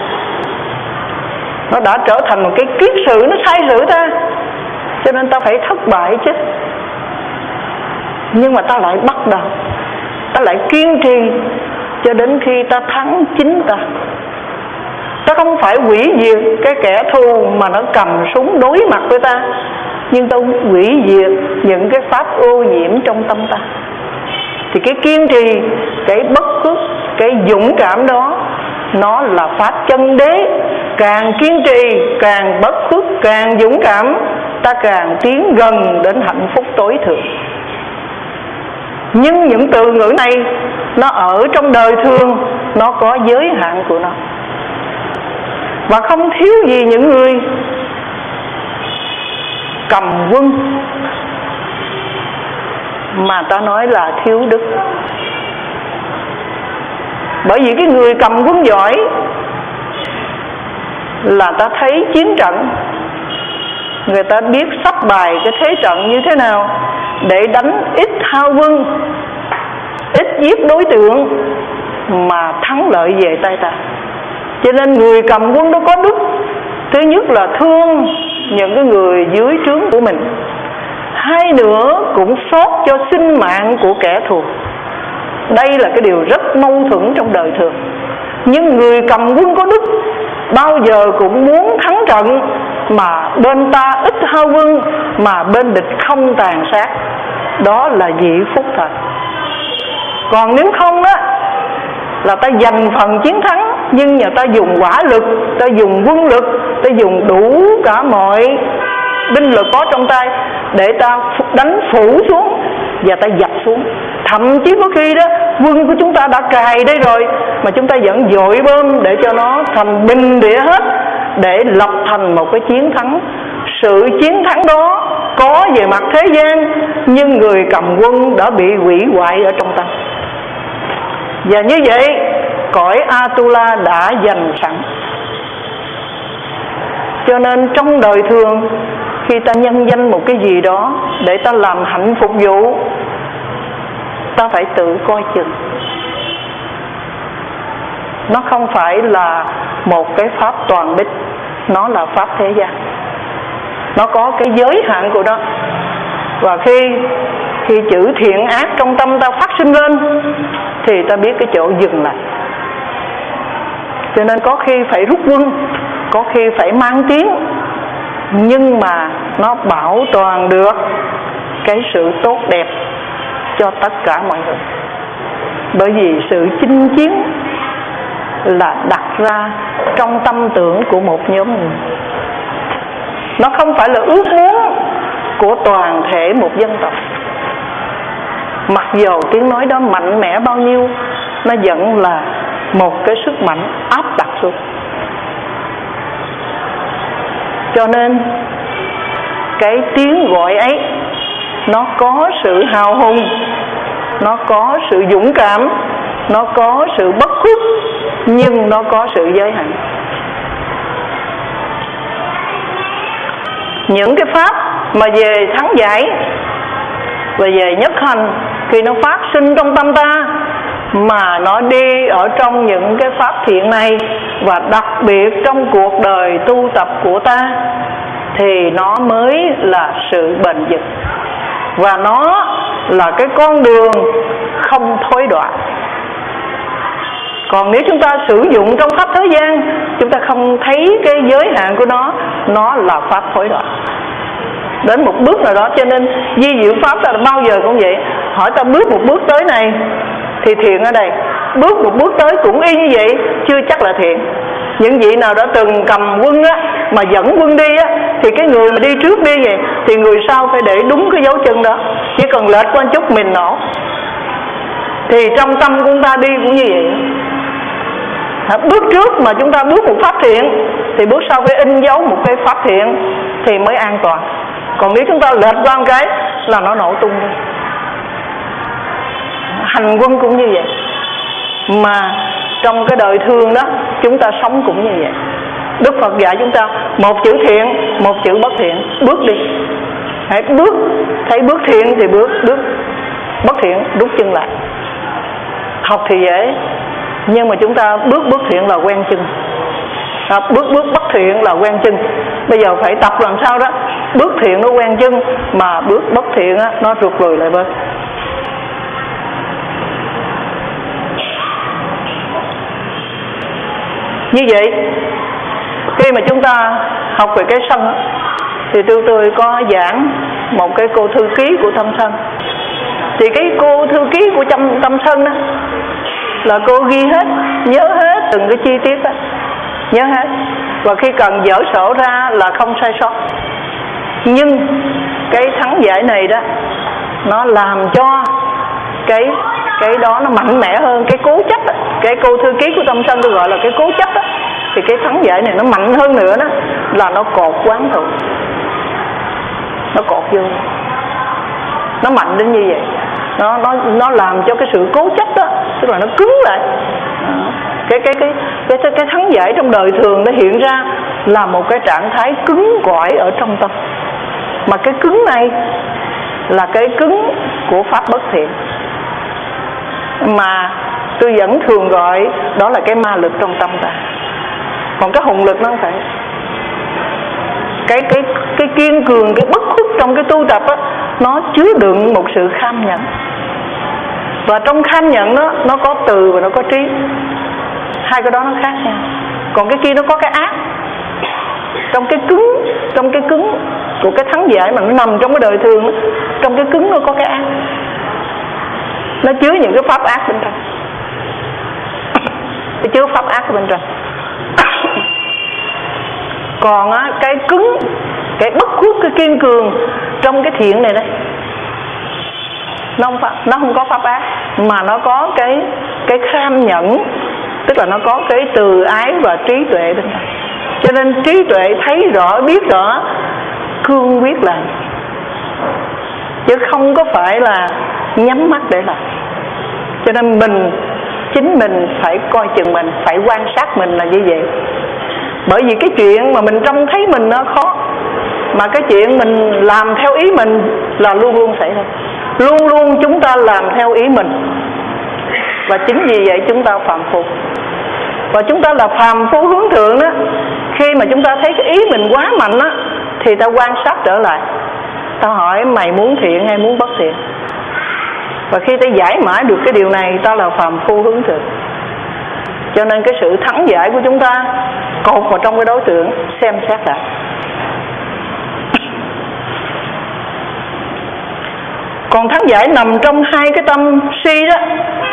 nó đã trở thành một cái kiết sử, nó sai sử ta, cho nên ta phải thất bại chứ. Nhưng mà ta lại bắt đầu, ta lại kiên trì cho đến khi ta thắng chính ta. Ta không phải hủy diệt cái kẻ thù mà nó cầm súng đối mặt với ta, nhưng ta hủy diệt những cái pháp ô nhiễm trong tâm ta. Thì cái kiên trì, cái bất khuất, cái dũng cảm đó, nó là pháp chân đế. Càng kiên trì, càng bất khuất, càng dũng cảm, ta càng tiến gần đến hạnh phúc tối thượng. Nhưng những từ ngữ này nó ở trong đời thường, nó có giới hạn của nó. Và không thiếu gì những người cầm quân mà ta nói là thiếu đức. Bởi vì cái người cầm quân giỏi là ta thấy chiến trận, người ta biết sắp bài cái thế trận như thế nào để đánh ít hao quân, ít giết đối tượng mà thắng lợi về tay ta. Cho nên người cầm quân đó có đức. Thứ nhất là thương những cái người dưới trướng của mình, hai nữa cũng xót cho sinh mạng của kẻ thù. Đây là cái điều rất mâu thuẫn trong đời thường. Nhưng người cầm quân có đức bao giờ cũng muốn thắng trận, mà bên ta ít hao quân, mà bên địch không tàn sát. Đó là vị phúc thật. Còn nếu không á, là ta giành phần chiến thắng, nhưng nhờ ta dùng quả lực, ta dùng quân lực, ta dùng đủ cả mọi binh lực có trong tay để ta đánh phủ xuống và ta dập xuống. Thậm chí có khi đó quân của chúng ta đã cài đây rồi mà chúng ta vẫn dội bom để cho nó thành bình địa hết, để lập thành một cái chiến thắng. Sự chiến thắng đó có về mặt thế gian, nhưng người cầm quân đã bị hủy hoại ở trong tâm. Và như vậy cõi Atula đã dành sẵn. Cho nên trong đời thường, khi ta nhân danh một cái gì đó để ta làm hạnh phục vụ, ta phải tự coi chừng. Nó không phải là một cái pháp toàn bích, nó là pháp thế gian. Nó có cái giới hạn của nó. Và khi chữ thiện ác trong tâm ta phát sinh lên thì ta biết cái chỗ dừng lại. Cho nên có khi phải rút quân, có khi phải mang tiếng, nhưng mà nó bảo toàn được cái sự tốt đẹp cho tất cả mọi người. Bởi vì sự chinh chiến là đặt ra trong tâm tưởng của một nhóm người. Nó không phải là ước muốn của toàn thể một dân tộc. Mặc dù tiếng nói đó mạnh mẽ bao nhiêu, nó vẫn là một cái sức mạnh áp đặt xuống. Cho nên cái tiếng gọi ấy nó có sự hào hùng, nó có sự dũng cảm, nó có sự bất khuất, nhưng nó có sự giới hạn. Những cái pháp mà về thắng giải và về nhất hành, khi nó phát sinh trong tâm ta mà nó đi ở trong những cái pháp thiện này, và đặc biệt trong cuộc đời tu tập của ta, thì nó mới là sự bền vững, và nó là cái con đường không thối đoạn. Còn nếu chúng ta sử dụng trong pháp thế gian, chúng ta không thấy cái giới hạn của nó là pháp thối đoạn. Đến một bước nào đó, cho nên di diệu pháp là bao giờ cũng vậy. Hỏi ta bước một bước tới này thì thiện ở đây, bước một bước tới cũng y như vậy, chưa chắc là thiện. Những vị nào đã từng cầm quân á, mà dẫn quân đi á, thì cái người mà đi trước đi vậy thì người sau phải để đúng cái dấu chân đó, chỉ cần lệch qua chút mình nổ. Thì trong tâm của chúng ta đi cũng như vậy. Bước trước mà chúng ta bước một pháp thiện thì bước sau phải in dấu một cái pháp thiện thì mới an toàn. Còn nếu chúng ta lệch qua một cái là nó nổ tung đi. Hành quân cũng như vậy. Mà trong cái đời thường đó, chúng ta sống cũng như vậy. Đức Phật dạy chúng ta một chữ thiện, một chữ bất thiện, bước đi. Hãy bước, thấy bước thiện thì bước bất thiện rút chân lại. Học thì dễ, nhưng mà chúng ta bước thiện là quen chân, bước bất thiện là quen chân. Bây giờ phải tập làm sao đó bước thiện nó quen chân, mà bước bất thiện á, nó rụt lùi lại bên. Như vậy, khi mà chúng ta học về cái sân thì tôi có giảng một cái cô thư ký của Tâm Sân. Thì cái cô thư ký của Tâm Sân đó là cô ghi hết, nhớ hết từng cái chi tiết đó, nhớ hết. Và khi cần dở sổ ra là không sai sót. Nhưng cái thắng giải này đó, nó làm cho cái đó nó mạnh mẽ hơn. Cái cố chấp đó, cái cô thư ký của Tâm Sân tôi gọi là cái cố chấp đó, thì cái thắng giải này nó mạnh hơn nữa đó, là nó cột quán thù, nó cột vô, nó mạnh đến như vậy. Nó làm cho cái sự cố chấp đó, tức là nó cứng lại. Cái thắng giải trong đời thường nó hiện ra là một cái trạng thái cứng cỏi ở trong tâm. Mà cái cứng này là cái cứng của pháp bất thiện, mà tôi vẫn thường gọi đó là cái ma lực trong tâm ta. Còn cái hùng lực nó không phải. Cái kiên cường, cái bất khuất trong cái tu tập á, nó chứa đựng một sự kham nhẫn. Và trong kham nhẫn đó, nó có từ và nó có trí. Hai cái đó nó khác nhau. Còn cái kia nó có cái ác. Trong cái cứng của cái thắng giải mà nó nằm trong cái đời thường đó, trong cái cứng nó có cái ác. Nó chứa những cái pháp ác bên trong. Nó chứa pháp ác ở bên trong. Còn á, cái cứng, cái bất khuất, cái kiên cường trong cái thiện này đây, nó không có pháp ác, mà nó có cái kham nhẫn, tức là nó có cái từ ái và trí tuệ bên trong. Cho nên trí tuệ thấy rõ, biết rõ, cương quyết làm, chứ không có phải là nhắm mắt để làm. Cho nên chính mình phải coi chừng mình, phải quan sát mình là như vậy. Bởi vì cái chuyện mà mình trông thấy mình nó khó, mà cái chuyện mình làm theo ý mình là luôn luôn xảy ra. Luôn luôn chúng ta làm theo ý mình. Và chính vì vậy chúng ta phàm phu. Và chúng ta là phàm phu hướng thượng đó. Khi mà chúng ta thấy cái ý mình quá mạnh đó, thì ta quan sát trở lại, ta hỏi mày muốn thiện hay muốn bất thiện. Và khi ta giải mã được cái điều này, ta là phàm phu hướng thượng. Cho nên cái sự thắng giải của chúng ta cột vào trong cái đối tượng, xem xét lại. Còn thắng giải nằm trong hai cái tâm si đó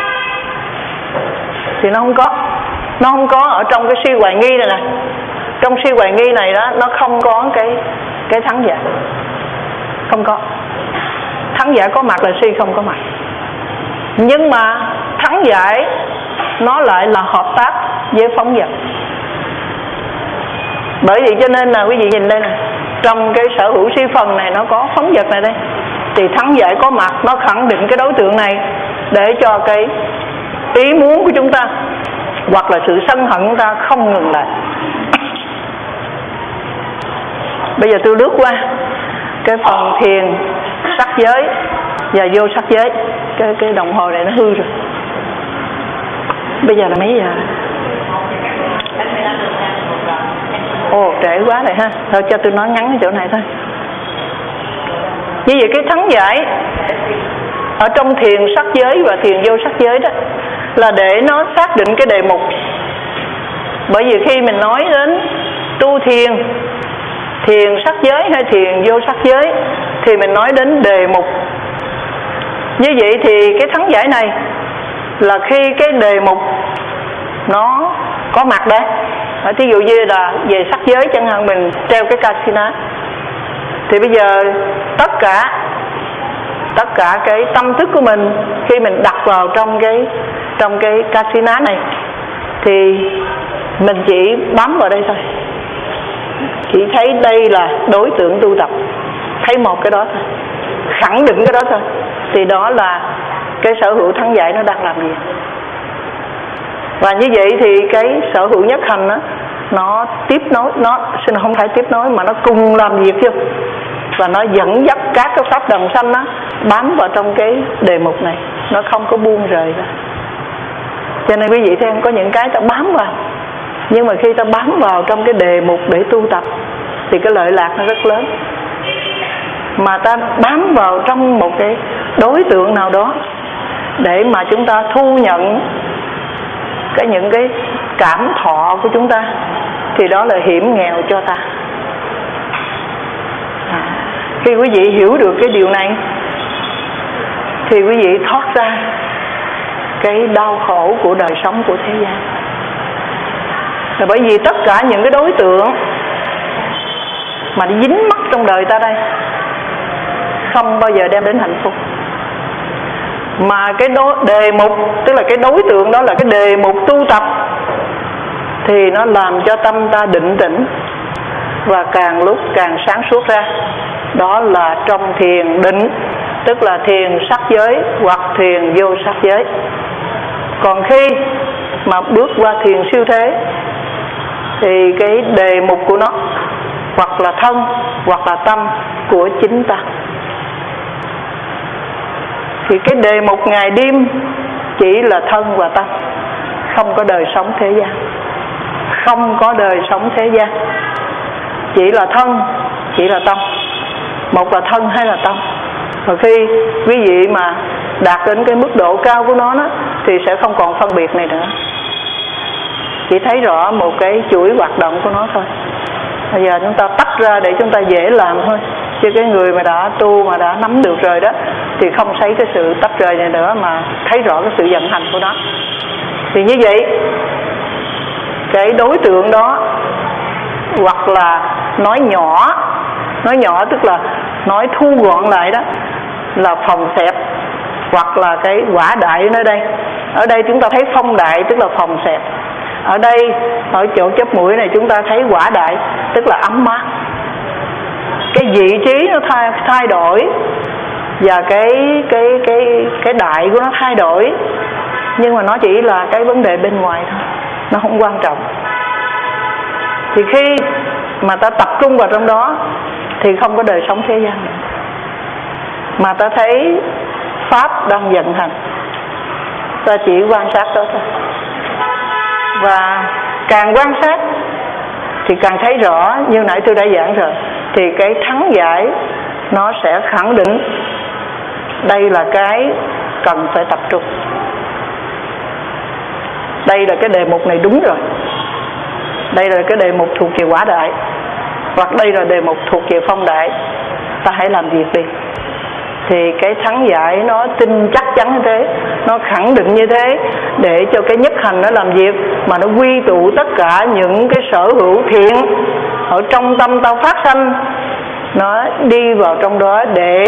thì nó không có. Nó không có ở trong cái si hoài nghi này nè. Trong si hoài nghi này đó, nó không có cái thắng giải. Không có. Thắng giải có mặt là si không có mặt. Nhưng mà thắng giải nó lại là hợp tác với phóng dật. Bởi vậy cho nên là quý vị nhìn đây nè, trong cái sở hữu si phần này nó có phóng dật này đây, thì thắng giải có mặt, nó khẳng định cái đối tượng này để cho cái ý muốn của chúng ta hoặc là sự sân hận của chúng ta không ngừng lại. Bây giờ tôi lướt qua cái phần thiền sắc giới và vô sắc giới. Cái đồng hồ này nó hư rồi. Bây giờ là mấy giờ? Ồ trễ quá rồi ha, thôi cho tôi nói ngắn cái chỗ này thôi. Như vậy cái thắng giải ở trong thiền sắc giới và thiền vô sắc giới đó là để nó xác định cái đề mục. Bởi vì khi mình nói đến tu thiền, thiền sắc giới hay thiền vô sắc giới thì mình nói đến đề mục. Như vậy thì cái thắng giải này là khi cái đề mục nó có mặt đấy. Thí dụ như là về sắc giới chẳng hạn, mình treo cái kasina thì bây giờ tất cả cái tâm thức của mình khi mình đặt vào trong cái kasina này thì mình chỉ bám vào đây thôi, chỉ thấy đây là đối tượng tu tập, thấy một cái đó thôi, khẳng định cái đó thôi, thì đó là cái sở hữu thắng giải nó đang làm gì. Và như vậy thì cái sở hữu nhất hành đó, nó tiếp nối, không phải tiếp nối mà nó cùng làm việc chứ, và nó dẫn dắt các cái pháp đồng sanh đó bám vào trong cái đề mục này, nó không có buông rời ra. Cho nên quý vị thấy có những cái ta bám vào, nhưng mà khi ta bám vào trong cái đề mục để tu tập thì cái lợi lạc nó rất lớn. Mà ta bám vào trong một cái đối tượng nào đó để mà chúng ta thu nhận những cái cảm thọ của chúng ta thì đó là hiểm nghèo cho ta. Khi quý vị hiểu được cái điều này thì quý vị thoát ra cái đau khổ của đời sống của thế gian. Là bởi vì tất cả những cái đối tượng mà dính mắc trong đời ta đây không bao giờ đem đến hạnh phúc. Mà cái đề mục, tức là cái đối tượng đó là cái đề mục tu tập, thì nó làm cho tâm ta định tĩnh và càng lúc càng sáng suốt ra. Đó là trong thiền định, tức là thiền sắc giới hoặc thiền vô sắc giới. Còn khi mà bước qua thiền siêu thế thì cái đề mục của nó hoặc là thân hoặc là tâm của chính ta. Thì cái đề mục ngày đêm chỉ là thân và tâm, không có đời sống thế gian, không có đời sống thế gian, chỉ là thân, chỉ là tâm, một là thân hay là tâm. Và khi quý vị mà đạt đến cái mức độ cao của nó thì sẽ không còn phân biệt này nữa, chỉ thấy rõ một cái chuỗi hoạt động của nó thôi. Bây giờ chúng ta tách ra để chúng ta dễ làm thôi, chứ cái người mà đã tu mà đã nắm được rồi đó thì không thấy cái sự tách rời này nữa, mà thấy rõ cái sự vận hành của nó. Thì như vậy cái đối tượng đó hoặc là nói nhỏ tức là nói thu gọn lại đó là phòng xẹp, hoặc là cái quả đại ở đây. Ở đây chúng ta thấy phong đại tức là phòng xẹp. Ở đây ở chỗ chóp mũi này chúng ta thấy quả đại tức là ấm mát. Cái vị trí nó thay đổi và cái đại của nó thay đổi, nhưng mà nó chỉ là cái vấn đề bên ngoài thôi, nó không quan trọng. Thì khi mà ta tập trung vào trong đó thì không có đời sống thế gian nữa, mà ta thấy pháp đang vận hành, ta chỉ quan sát đó thôi. Và càng quan sát thì càng thấy rõ, như nãy tôi đã giảng rồi, thì cái thắng giải nó sẽ khẳng định đây là cái cần phải tập trung, đây là cái đề mục này đúng rồi, đây là cái đề mục thuộc về quả đại, hoặc đây là đề mục thuộc về phong đại, ta hãy làm việc đi. Thì cái thắng giải nó tin chắc chắn như thế, nó khẳng định như thế, để cho cái nhất hành nó làm việc, mà nó quy tụ tất cả những cái sở hữu thiện ở trong tâm ta phát sanh, nó đi vào trong đó để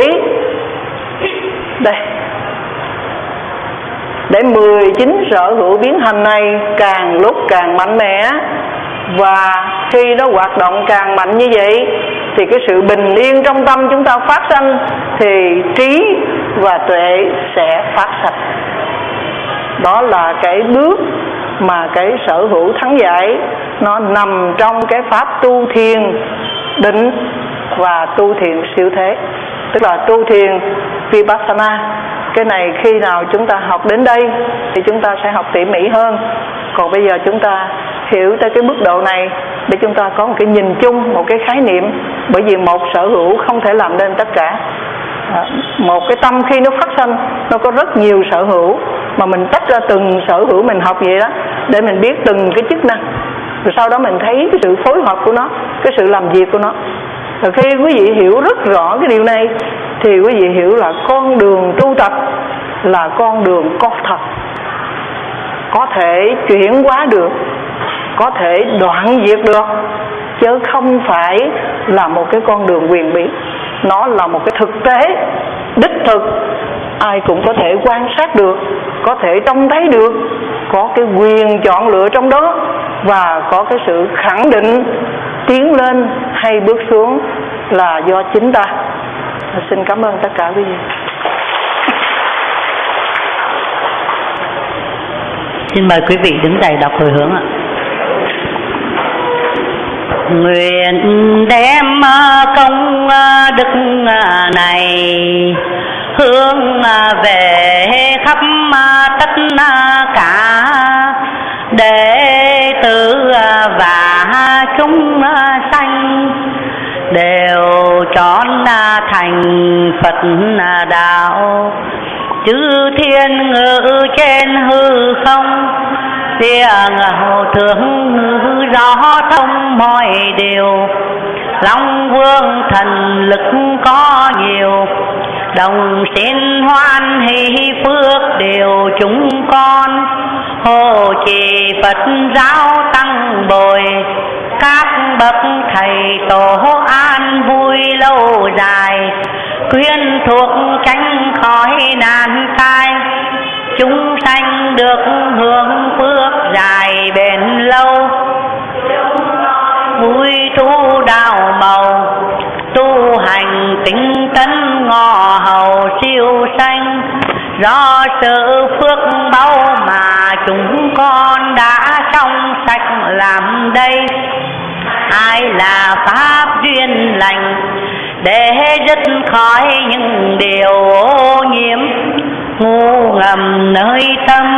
19 sở hữu biến hành này càng lúc càng mạnh mẽ. Và khi nó hoạt động càng mạnh như vậy thì cái sự bình yên trong tâm chúng ta phát sanh, thì trí và tuệ sẽ phát sanh. Đó là cái bước mà cái sở hữu thắng giải nó nằm trong cái pháp tu thiền định và tu thiền siêu thế, tức là tu thiền Vipassana. Cái này khi nào chúng ta học đến đây thì chúng ta sẽ học tỉ mỉ hơn. Còn bây giờ chúng ta hiểu tới cái mức độ này để chúng ta có một cái nhìn chung, một cái khái niệm. Bởi vì một sở hữu không thể làm nên tất cả. Một cái tâm khi nó phát sinh, nó có rất nhiều sở hữu, mà mình tách ra từng sở hữu mình học vậy đó, để mình biết từng cái chức năng, rồi sau đó mình thấy cái sự phối hợp của nó, cái sự làm việc của nó. Rồi khi quý vị hiểu rất rõ cái điều này thì quý vị hiểu là con đường tu tập là con đường có thật, có thể chuyển hóa được, có thể đoạn diệt được, chứ không phải là một cái con đường huyền bí. Nó là một cái thực tế đích thực, ai cũng có thể quan sát được, có thể trông thấy được, có cái quyền chọn lựa trong đó, và có cái sự khẳng định tiến lên hay bước xuống là do chính ta. Xin cảm ơn tất cả quý vị. Xin mời quý vị đứng dậy đọc hồi hướng ạ. Nguyện đem công đức này hướng về khắp tất cả đệ tử và chúng sanh, đều trọn thành Phật đạo. Chư thiên ngự trên hư không, tiếng hậu thượng rõ thông mọi điều. Long vương thần lực có nhiều, đồng xin hoan hỷ phước điều chúng con. Hộ trì Phật giáo tăng bồi, các bậc thầy tổ an vui lâu dài. Quyên thuộc tránh khỏi nạn tai, chúng sanh được hưởng phước dài bền lâu. Vui tu đạo màu, tu hành tinh tấn ngọ hầu siêu sanh. Do sự phước báu mà chúng con đã trong sạch làm đây. Ai là pháp duyên lành để dứt khỏi những điều ô nhiễm, ngu ngầm nơi tâm